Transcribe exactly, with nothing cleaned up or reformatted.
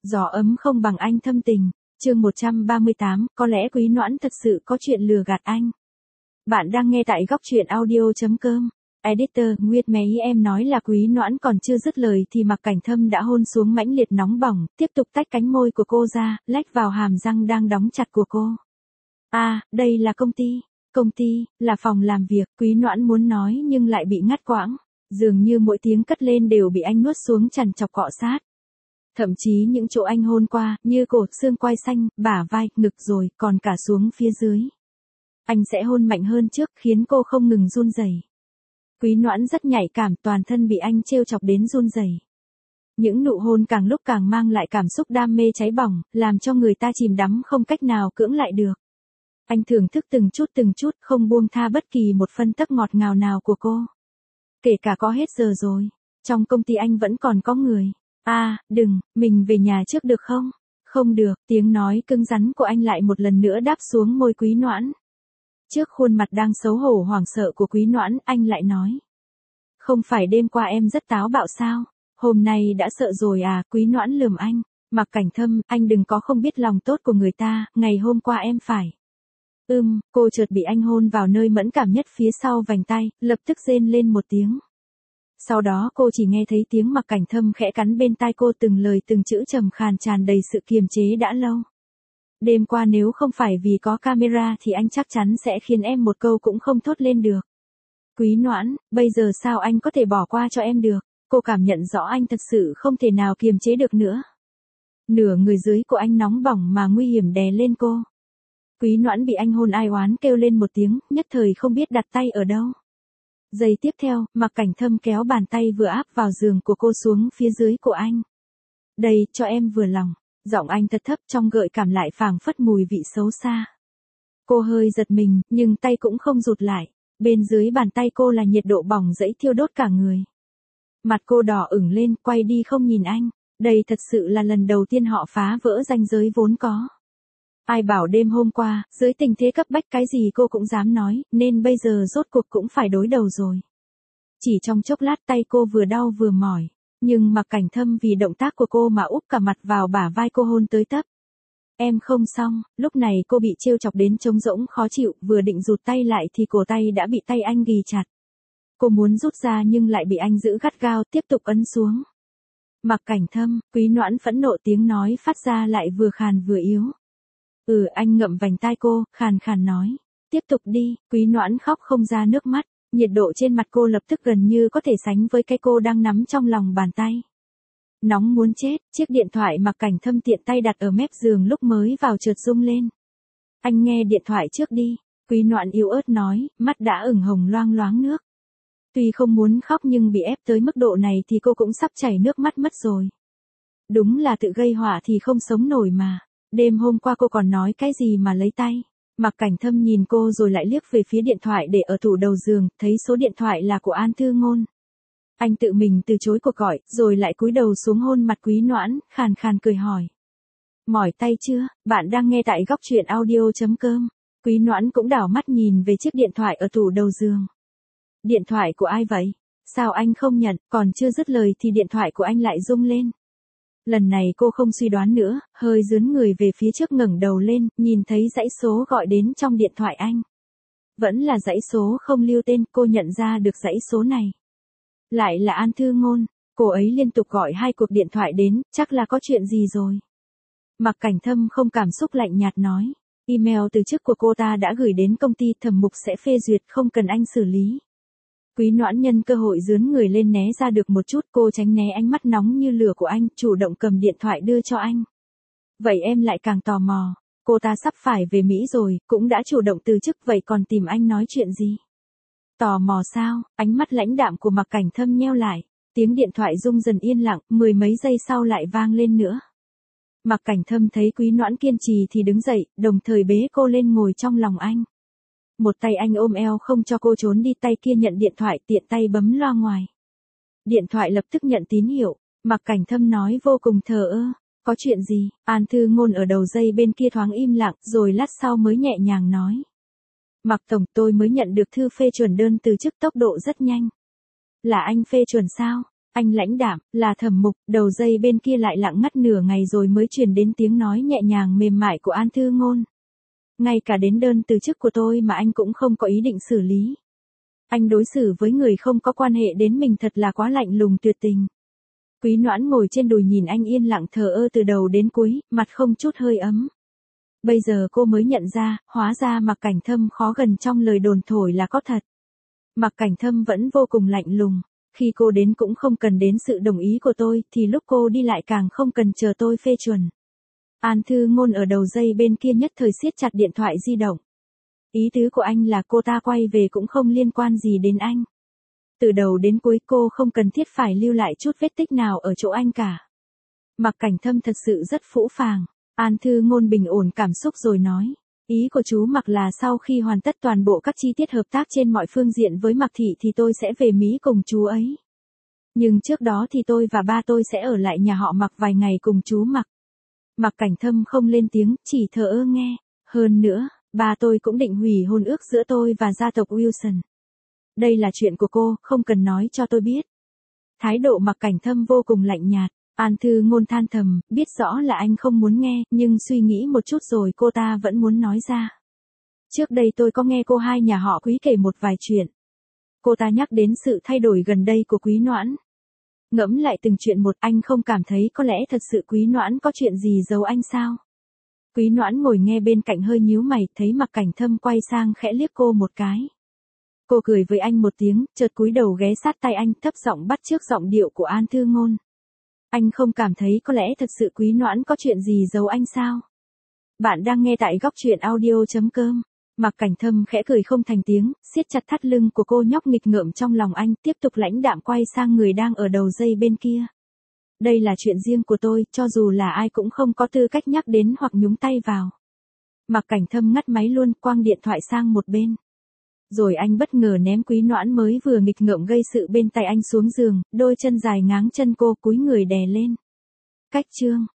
Gió ấm không bằng anh thâm tình. Chương một trăm ba mươi tám, có lẽ Quý Noãn thật sự có chuyện lừa gạt anh. Bạn đang nghe tại góc truyện audio chấm com. Editor, Nguyệt mấy em nói là Quý Noãn còn chưa dứt lời thì Mạc Cảnh Thâm đã hôn xuống mãnh liệt nóng bỏng, tiếp tục tách cánh môi của cô ra, lách vào hàm răng đang đóng chặt của cô. À, đây là công ty. Công ty, là phòng làm việc, Quý Noãn muốn nói nhưng lại bị ngắt quãng. Dường như mỗi tiếng cất lên đều bị anh nuốt xuống chằn chọc cọ sát. Thậm chí những chỗ anh hôn qua, như cổ, xương quai xanh, bả vai, ngực rồi, còn cả xuống phía dưới. Anh sẽ hôn mạnh hơn trước, khiến cô không ngừng run rẩy. Quý Noãn rất nhạy cảm, toàn thân bị anh trêu chọc đến run rẩy. Những nụ hôn càng lúc càng mang lại cảm xúc đam mê cháy bỏng, làm cho người ta chìm đắm không cách nào cưỡng lại được. Anh thưởng thức từng chút từng chút, không buông tha bất kỳ một phân tấc ngọt ngào nào của cô. Kể cả có hết giờ rồi, trong công ty anh vẫn còn có người. À, đừng, mình về nhà trước được không? Không được, tiếng nói cứng rắn của anh lại một lần nữa đáp xuống môi Quý Noãn. Trước khuôn mặt đang xấu hổ hoảng sợ của Quý Noãn, anh lại nói. Không phải đêm qua em rất táo bạo sao? Hôm nay đã sợ rồi à? Quý Noãn lườm anh. Mạc Cảnh Thâm, anh đừng có không biết lòng tốt của người ta, ngày hôm qua em phải. Ừm, cô chợt bị anh hôn vào nơi mẫn cảm nhất phía sau vành tay, lập tức rên lên một tiếng. Sau đó cô chỉ nghe thấy tiếng Mạc Cảnh Thâm khẽ cắn bên tai cô, từng lời từng chữ trầm khàn tràn đầy sự kiềm chế đã lâu. Đêm qua nếu không phải vì có camera thì anh chắc chắn sẽ khiến em một câu cũng không thốt lên được. Quý Noãn, bây giờ sao anh có thể bỏ qua cho em được? Cô cảm nhận rõ anh thật sự không thể nào kiềm chế được nữa. Nửa người dưới của anh nóng bỏng mà nguy hiểm đè lên cô. Quý Noãn bị anh hôn ai oán kêu lên một tiếng, nhất thời không biết đặt tay ở đâu. Giây tiếp theo, Mạc Cảnh Thâm kéo bàn tay vừa áp vào giường của cô xuống phía dưới của anh. Đây, cho em vừa lòng. Giọng anh thật thấp trong gợi cảm lại phảng phất mùi vị xấu xa. Cô hơi giật mình, nhưng tay cũng không rụt lại. Bên dưới bàn tay cô là nhiệt độ bỏng rẫy thiêu đốt cả người. Mặt cô đỏ ửng lên, quay đi không nhìn anh. Đây thật sự là lần đầu tiên họ phá vỡ ranh giới vốn có. Ai bảo đêm hôm qua, dưới tình thế cấp bách cái gì cô cũng dám nói, nên bây giờ rốt cuộc cũng phải đối đầu rồi. Chỉ trong chốc lát tay cô vừa đau vừa mỏi, nhưng Mạc Cảnh Thâm vì động tác của cô mà úp cả mặt vào bả vai cô hôn tới tấp. Em không xong, lúc này cô bị trêu chọc đến trống rỗng khó chịu, vừa định rụt tay lại thì cổ tay đã bị tay anh ghì chặt. Cô muốn rút ra nhưng lại bị anh giữ gắt gao, tiếp tục ấn xuống. Mạc Cảnh Thâm, Quý Noãn phẫn nộ, tiếng nói phát ra lại vừa khàn vừa yếu. Ừ, anh ngậm vành tai cô, khàn khàn nói. Tiếp tục đi. Quý Noãn khóc không ra nước mắt, nhiệt độ trên mặt cô lập tức gần như có thể sánh với cái cô đang nắm trong lòng bàn tay. Nóng muốn chết, chiếc điện thoại Mạc Cảnh Thâm tiện tay đặt ở mép giường lúc mới vào chợt rung lên. Anh nghe điện thoại trước đi. Quý Noãn yếu ớt nói, mắt đã ửng hồng loang loáng nước. Tuy không muốn khóc nhưng bị ép tới mức độ này thì cô cũng sắp chảy nước mắt mất rồi. Đúng là tự gây họa thì không sống nổi mà. Đêm hôm qua cô còn nói cái gì mà lấy tay. Mạc Cảnh Thâm nhìn cô rồi lại liếc về phía điện thoại để ở tủ đầu giường, thấy số điện thoại là của An Thư Ngôn. Anh tự mình từ chối cuộc gọi, rồi lại cúi đầu xuống hôn mặt Quý Noãn, khàn khàn cười hỏi. Mỏi tay chưa? Bạn đang nghe tại góc truyện audio chấm com. Quý Noãn cũng đảo mắt nhìn về chiếc điện thoại ở tủ đầu giường. Điện thoại của ai vậy? Sao anh không nhận? Còn chưa dứt lời thì điện thoại của anh lại rung lên. Lần này cô không suy đoán nữa, hơi dướn người về phía trước ngẩng đầu lên, nhìn thấy dãy số gọi đến trong điện thoại anh. Vẫn là dãy số không lưu tên, cô nhận ra được dãy số này. Lại là An Thư Ngôn, cô ấy liên tục gọi hai cuộc điện thoại đến, chắc là có chuyện gì rồi. Mạc Cảnh Thâm không cảm xúc lạnh nhạt nói, email từ chức của cô ta đã gửi đến công ty, thẩm mục sẽ phê duyệt, không cần anh xử lý. Quý Noãn nhân cơ hội dướn người lên né ra được một chút, cô tránh né ánh mắt nóng như lửa của anh, chủ động cầm điện thoại đưa cho anh. Vậy em lại càng tò mò, cô ta sắp phải về Mỹ rồi, cũng đã chủ động từ chức, vậy còn tìm anh nói chuyện gì? Tò mò sao? Ánh mắt lãnh đạm của Mạc Cảnh Thâm nheo lại, tiếng điện thoại rung dần yên lặng, mười mấy giây sau lại vang lên nữa. Mạc Cảnh Thâm thấy Quý Noãn kiên trì thì đứng dậy, đồng thời bế cô lên ngồi trong lòng anh. Một tay anh ôm eo không cho cô trốn đi, tay kia nhận điện thoại, tiện tay bấm loa ngoài. Điện thoại lập tức nhận tín hiệu, Mạc Cảnh Thâm nói vô cùng thờ ơ, có chuyện gì? An Thư Ngôn ở đầu dây bên kia thoáng im lặng, rồi lát sau mới nhẹ nhàng nói. Mạc Tổng, tôi mới nhận được thư phê chuẩn đơn từ chức, tốc độ rất nhanh. Là anh phê chuẩn sao? Anh lãnh đạm, là Thẩm Mục, đầu dây bên kia lại lặng ngắt nửa ngày rồi mới truyền đến tiếng nói nhẹ nhàng mềm mại của An Thư Ngôn. Ngay cả đến đơn từ chức của tôi mà anh cũng không có ý định xử lý. Anh đối xử với người không có quan hệ đến mình thật là quá lạnh lùng tuyệt tình. Quý Noãn ngồi trên đùi nhìn anh yên lặng thờ ơ từ đầu đến cuối, mặt không chút hơi ấm. Bây giờ cô mới nhận ra, hóa ra Mạc Cảnh Thâm khó gần trong lời đồn thổi là có thật. Mạc Cảnh Thâm vẫn vô cùng lạnh lùng. Khi cô đến cũng không cần đến sự đồng ý của tôi, thì lúc cô đi lại càng không cần chờ tôi phê chuẩn. An Thư Ngôn ở đầu dây bên kia nhất thời siết chặt điện thoại di động. Ý tứ của anh là cô ta quay về cũng không liên quan gì đến anh. Từ đầu đến cuối cô không cần thiết phải lưu lại chút vết tích nào ở chỗ anh cả. Mạc Cảnh Thâm thật sự rất phũ phàng. An Thư Ngôn bình ổn cảm xúc rồi nói. Ý của chú Mạc là sau khi hoàn tất toàn bộ các chi tiết hợp tác trên mọi phương diện với Mạc Thị thì tôi sẽ về Mỹ cùng chú ấy. Nhưng trước đó thì tôi và ba tôi sẽ ở lại nhà họ Mạc vài ngày cùng chú Mạc. Mạc Cảnh Thâm không lên tiếng, chỉ thờ ơ nghe. Hơn nữa, ba tôi cũng định hủy hôn ước giữa tôi và gia tộc Wilson. Đây là chuyện của cô, không cần nói cho tôi biết. Thái độ Mạc Cảnh Thâm vô cùng lạnh nhạt. An Thư Ngôn than thầm, biết rõ là anh không muốn nghe, nhưng suy nghĩ một chút rồi cô ta vẫn muốn nói ra. Trước đây tôi có nghe cô hai nhà họ Quý kể một vài chuyện. Cô ta nhắc đến sự thay đổi gần đây của Quý Noãn. Ngẫm lại từng chuyện một, anh không cảm thấy có lẽ thật sự Quý Noãn có chuyện gì giấu anh sao? Quý Noãn ngồi nghe bên cạnh hơi nhíu mày, thấy Mạc Cảnh Thâm quay sang khẽ liếc cô một cái. Cô cười với anh một tiếng, chợt cúi đầu ghé sát tay anh, thấp giọng bắt chước giọng điệu của An Thư Ngôn. Anh không cảm thấy có lẽ thật sự Quý Noãn có chuyện gì giấu anh sao? Bạn đang nghe tại góc truyện audio chấm com. Mạc Cảnh Thâm khẽ cười không thành tiếng, siết chặt thắt lưng của cô nhóc nghịch ngợm trong lòng anh, tiếp tục lãnh đạm quay sang người đang ở đầu dây bên kia. Đây là chuyện riêng của tôi, cho dù là ai cũng không có tư cách nhắc đến hoặc nhúng tay vào. Mạc Cảnh Thâm ngắt máy luôn, quăng điện thoại sang một bên. Rồi anh bất ngờ ném Quý Noãn mới vừa nghịch ngợm gây sự bên tay anh xuống giường, đôi chân dài ngáng chân cô, cúi người đè lên. Cách chương